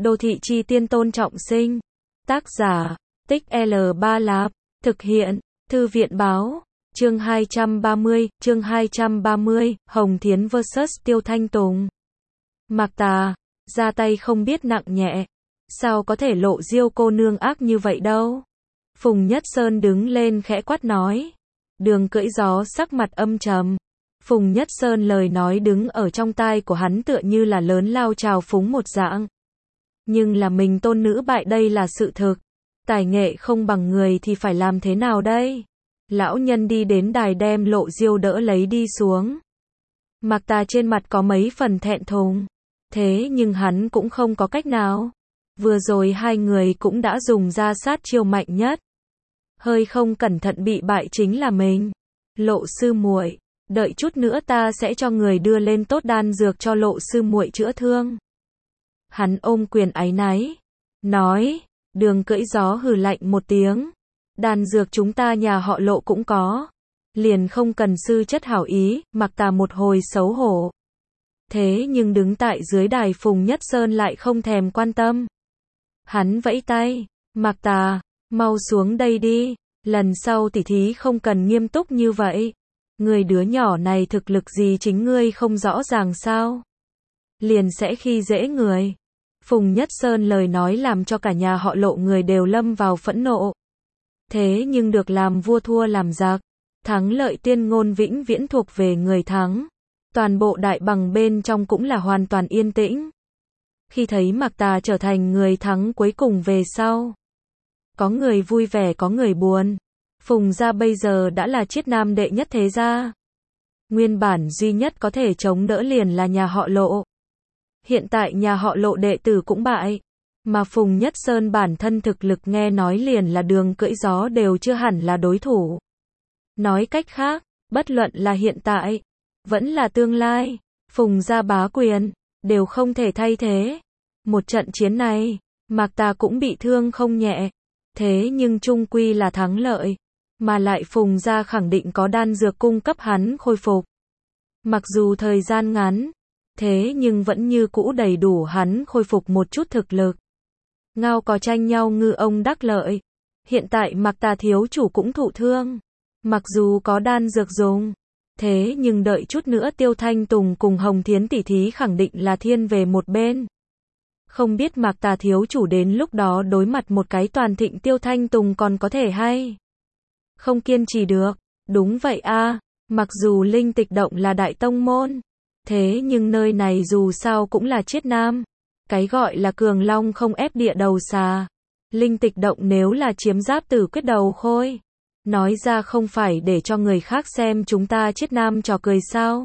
Đô thị chi tiên Tôn Trọng Sinh. Tác giả, Tích L3 Lạp. Thực hiện, Thư viện báo. Chương 230, Hồng Thiến vs Tiêu Thanh Tùng. Mạc Tà, ra tay không biết nặng nhẹ. Sao có thể lộ Diêu cô nương ác như vậy đâu. Phùng Nhất Sơn đứng lên khẽ quát nói. Đường Cưỡi Gió sắc mặt âm trầm. Phùng Nhất Sơn lời nói đứng ở trong tai của hắn tựa như là lớn lao trào phúng một dạng. Nhưng là mình tôn nữ bại đây là sự thực. Tài nghệ không bằng người thì phải làm thế nào đây? Lão nhân đi đến đài đem Lộ Diêu đỡ lấy đi xuống. Mạc Tà trên mặt có mấy phần thẹn thùng. Thế nhưng hắn cũng không có cách nào. Vừa rồi hai người cũng đã dùng ra sát chiêu mạnh nhất. Hơi không cẩn thận bị bại chính là mình. Lộ sư muội, đợi chút nữa ta sẽ cho người đưa lên tốt đan dược cho Lộ sư muội chữa thương. Hắn ôm quyền áy náy, nói. Đường Cưỡi Gió hừ lạnh một tiếng. Đan dược chúng ta nhà họ Lộ cũng có. Liền không cần sư chất hảo ý. Mạc Tà một hồi xấu hổ. Thế nhưng đứng tại dưới đài Phùng Nhất Sơn lại không thèm quan tâm. Hắn vẫy tay. Mạc Tà, mau xuống đây đi. Lần sau tỉ thí không cần nghiêm túc như vậy. Người đứa nhỏ này thực lực gì chính ngươi không rõ ràng sao? Liền sẽ khi dễ người. Phùng Nhất Sơn lời nói làm cho cả nhà họ Lộ người đều lâm vào phẫn nộ. Thế nhưng được làm vua thua làm giặc. Thắng lợi tuyên ngôn vĩnh viễn thuộc về người thắng. Toàn bộ đại bằng bên trong cũng là hoàn toàn yên tĩnh. Khi thấy Mạc Tà trở thành người thắng cuối cùng về sau. Có người vui vẻ có người buồn. Phùng gia bây giờ đã là chiết nam đệ nhất thế gia. Nguyên bản duy nhất có thể chống đỡ liền là nhà họ Lộ. Hiện tại nhà họ Lộ đệ tử cũng bại. Mà Phùng Nhất Sơn bản thân thực lực nghe nói liền là Đường Cưỡi Gió đều chưa hẳn là đối thủ. Nói cách khác, bất luận là hiện tại, vẫn là tương lai, Phùng gia bá quyền, đều không thể thay thế. Một trận chiến này, Mạc Tà cũng bị thương không nhẹ. Thế nhưng chung quy là thắng lợi. Mà lại Phùng gia khẳng định có đan dược cung cấp hắn khôi phục. Mặc dù thời gian ngắn, thế nhưng vẫn như cũ đầy đủ hắn khôi phục một chút thực lực. Ngao có tranh nhau ngư ông đắc lợi. Hiện tại Mạc Tà thiếu chủ cũng thụ thương. Mặc dù có đan dược dùng, thế nhưng đợi chút nữa Tiêu Thanh Tùng cùng Hồng Thiến tỷ thí khẳng định là thiên về một bên. Không biết Mạc Tà thiếu chủ đến lúc đó đối mặt một cái toàn thịnh Tiêu Thanh Tùng còn có thể hay không kiên trì được. Đúng vậy a, mặc dù Linh Tịch Động là đại tông môn, thế nhưng nơi này dù sao cũng là chiết nam. Cái gọi là cường long không ép địa đầu xà. Linh Tịch Động nếu là chiếm giáp tử quyết đầu khôi, nói ra không phải để cho người khác xem chúng ta chiết nam trò cười sao?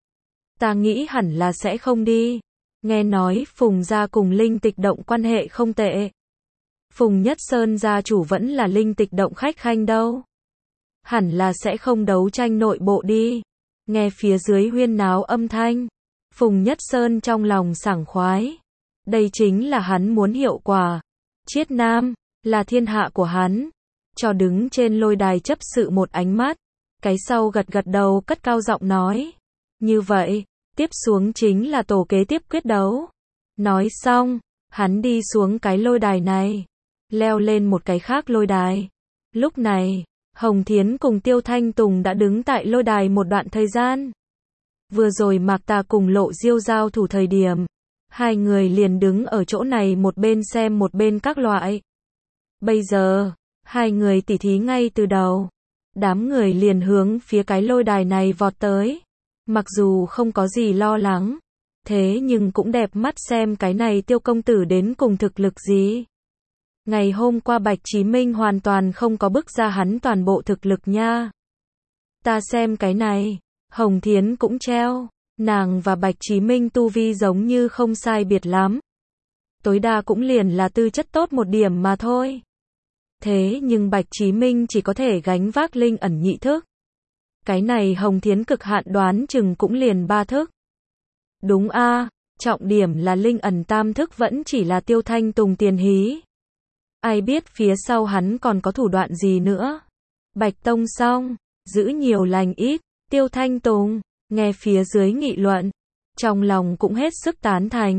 Ta nghĩ hẳn là sẽ không đi. Nghe nói Phùng gia cùng Linh Tịch Động quan hệ không tệ. Phùng Nhất Sơn gia chủ vẫn là Linh Tịch Động khách khanh đâu. Hẳn là sẽ không đấu tranh nội bộ đi. Nghe phía dưới huyên náo âm thanh, Phùng Nhất Sơn trong lòng sảng khoái. Đây chính là hắn muốn hiệu quả. Chiết nam là thiên hạ của hắn. Cho đứng trên lôi đài chấp sự một ánh mắt. Cái sau gật gật đầu cất cao giọng nói. Như vậy, tiếp xuống chính là tổ kế tiếp quyết đấu. Nói xong, hắn đi xuống cái lôi đài này, leo lên một cái khác lôi đài. Lúc này, Hồng Thiến cùng Tiêu Thanh Tùng đã đứng tại lôi đài một đoạn thời gian. Vừa rồi Mạc Tà cùng Lộ Diêu giao thủ thời điểm, hai người liền đứng ở chỗ này một bên xem một bên các loại. Bây giờ, hai người tỉ thí ngay từ đầu. Đám người liền hướng phía cái lôi đài này vọt tới. Mặc dù không có gì lo lắng, thế nhưng cũng đẹp mắt xem cái này Tiêu công tử đến cùng thực lực gì. Ngày hôm qua Bạch Chí Minh hoàn toàn không có bức ra hắn toàn bộ thực lực nha. Ta xem cái này, Hồng Thiến cũng treo, nàng và Bạch Chí Minh tu vi giống như không sai biệt lắm. Tối đa cũng liền là tư chất tốt một điểm mà thôi. Thế nhưng Bạch Chí Minh chỉ có thể gánh vác linh ẩn nhị thức. Cái này Hồng Thiến cực hạn đoán chừng cũng liền 3 thức. Đúng a, trọng điểm là linh ẩn tam thức vẫn chỉ là Tiêu Thanh Tùng tiền hí. Ai biết phía sau hắn còn có thủ đoạn gì nữa. Bạch Tông xong, giữ nhiều lành ít. Tiêu Thanh Tùng, nghe phía dưới nghị luận, trong lòng cũng hết sức tán thành.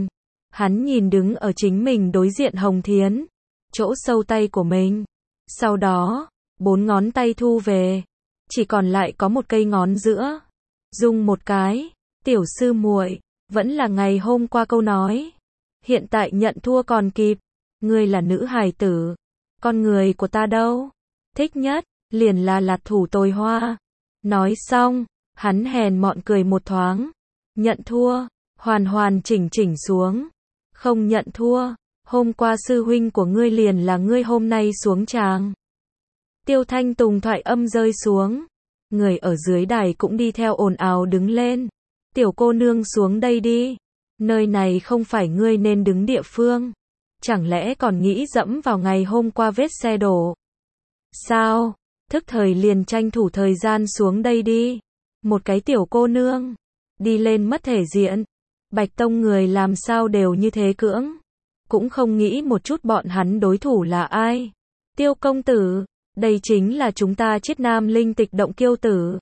Hắn nhìn đứng ở chính mình đối diện Hồng Thiến, chỗ sâu tay của mình. Sau đó, 4 ngón tay thu về, chỉ còn lại có một cây ngón giữa. Dùng một cái, tiểu sư muội, vẫn là ngày hôm qua câu nói. Hiện tại nhận thua còn kịp, ngươi là nữ hài tử, con người của ta đâu? Thích nhất, liền là lạt thủ tồi hoa. Nói xong, hắn hèn mọn cười một thoáng. Nhận thua, hoàn hoàn chỉnh chỉnh xuống. Không nhận thua, hôm qua sư huynh của ngươi liền là ngươi hôm nay xuống tràng. Tiêu Thanh Tùng thoại âm rơi xuống. Người ở dưới đài cũng đi theo ồn ào đứng lên. Tiểu cô nương xuống đây đi. Nơi này không phải ngươi nên đứng địa phương. Chẳng lẽ còn nghĩ dẫm vào ngày hôm qua vết xe đổ? Sao? Thức thời liền tranh thủ thời gian xuống đây đi. Một cái tiểu cô nương. Đi lên mất thể diện. Bạch Tông người làm sao đều như thế cưỡng. Cũng không nghĩ một chút bọn hắn đối thủ là ai. Tiêu công tử. Đây chính là chúng ta Chiết Nam Linh Tịch Động kiêu tử.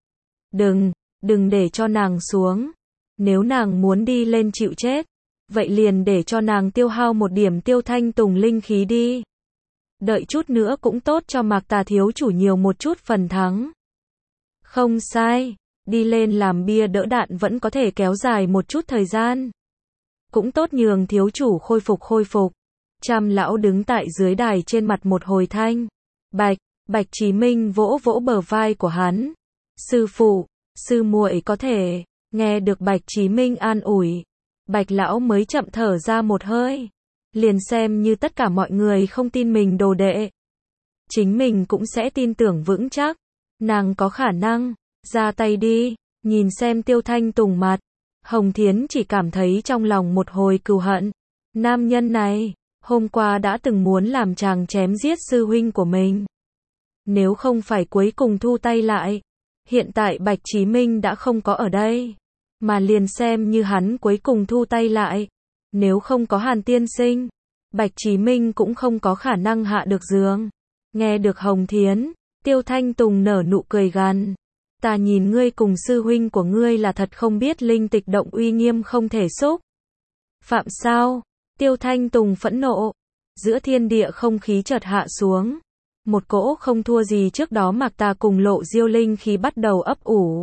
Đừng để cho nàng xuống. Nếu nàng muốn đi lên chịu chết, vậy liền để cho nàng tiêu hao một điểm Tiêu Thanh Tùng linh khí đi. Đợi chút nữa cũng tốt cho Mạc Tà thiếu chủ nhiều một chút phần thắng. Không sai, đi lên làm bia đỡ đạn vẫn có thể kéo dài một chút thời gian. Cũng tốt nhường thiếu chủ khôi phục. Trăm lão đứng tại dưới đài trên mặt một hồi thanh. Bạch Chí Minh vỗ vỗ bờ vai của hắn. Sư phụ, sư muội có thể. Nghe được Bạch Chí Minh an ủi, Bạch lão mới chậm thở ra một hơi. Liền xem như tất cả mọi người không tin mình đồ đệ, chính mình cũng sẽ tin tưởng vững chắc. Nàng có khả năng, ra tay đi. Nhìn xem Tiêu Thanh Tùng mặt, Hồng Thiến chỉ cảm thấy trong lòng một hồi cừu hận. Nam nhân này, hôm qua đã từng muốn làm chàng chém giết sư huynh của mình. Nếu không phải cuối cùng thu tay lại, hiện tại Bạch Chí Minh đã không có ở đây. Mà liền xem như hắn cuối cùng thu tay lại, nếu không có Hàn tiên sinh, Bạch Chí Minh cũng không có khả năng hạ được giường. Nghe được Hồng Thiến, Tiêu Thanh Tùng nở nụ cười gằn. Ta nhìn ngươi cùng sư huynh của ngươi là thật không biết Linh Tịch Động uy nghiêm không thể xúc phạm sao? Tiêu Thanh Tùng phẫn nộ. Giữa thiên địa không khí chợt hạ xuống. Một cỗ không thua gì trước đó Mạc Tà cùng Lộ Diêu linh khí bắt đầu ấp ủ.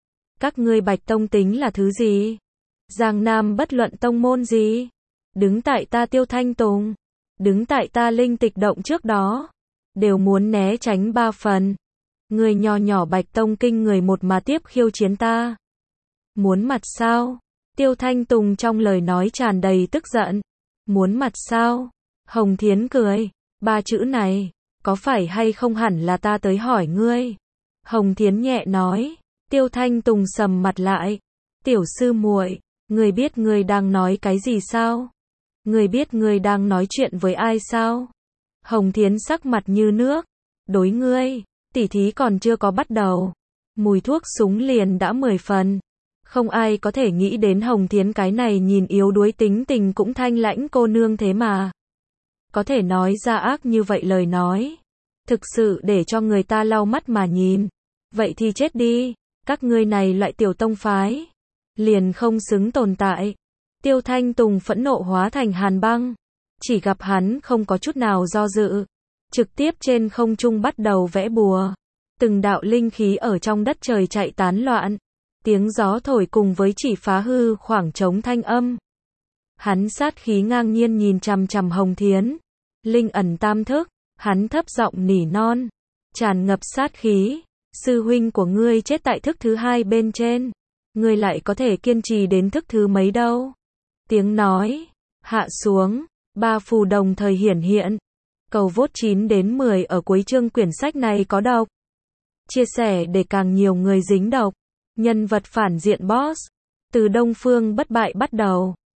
Các ngươi Bạch Tông tính là thứ gì? Giang Nam bất luận tông môn gì? Đứng tại ta Tiêu Thanh Tùng, đứng tại ta Linh Tịch Động trước đó, đều muốn né tránh 3 phần. Người nhỏ nhỏ Bạch Tông kinh người một mà tiếp khiêu chiến ta. Muốn mặt sao? Tiêu Thanh Tùng trong lời nói tràn đầy tức giận. Muốn mặt sao? Hồng Thiến cười. 3 chữ này, có phải hay không hẳn là ta tới hỏi ngươi. Hồng Thiến nhẹ nói. Tiêu Thanh Tùng sầm mặt lại. Tiểu sư muội, ngươi biết ngươi đang nói cái gì sao? Ngươi biết ngươi đang nói chuyện với ai sao? Hồng Thiến sắc mặt như nước. Đối ngươi, tỉ thí còn chưa có bắt đầu. Mùi thuốc súng liền đã 10 phần. Không ai có thể nghĩ đến Hồng Thiến cái này nhìn yếu đuối tính tình cũng thanh lãnh cô nương thế mà. Có thể nói ra ác như vậy lời nói. Thực sự để cho người ta lau mắt mà nhìn. Vậy thì chết đi. Các ngươi này loại tiểu tông phái, liền không xứng tồn tại. Tiêu Thanh Tùng phẫn nộ hóa thành hàn băng. Chỉ gặp hắn không có chút nào do dự. Trực tiếp trên không trung bắt đầu vẽ bùa. Từng đạo linh khí ở trong đất trời chạy tán loạn. Tiếng gió thổi cùng với chỉ phá hư khoảng trống thanh âm. Hắn sát khí ngang nhiên nhìn chằm chằm Hồng Thiến. Linh ẩn tam thức, hắn thấp giọng nỉ non. Tràn ngập sát khí. Sư huynh của ngươi chết tại thức thứ 2 bên trên. Ngươi lại có thể kiên trì đến thức thứ mấy đâu. Tiếng nói hạ xuống, 3 phù đồng thời hiển hiện. Cầu vote 9 đến 10 ở cuối chương quyển sách này có độc. Chia sẻ để càng nhiều người dính độc. Nhân vật phản diện boss. Từ Đông Phương bất bại bắt đầu.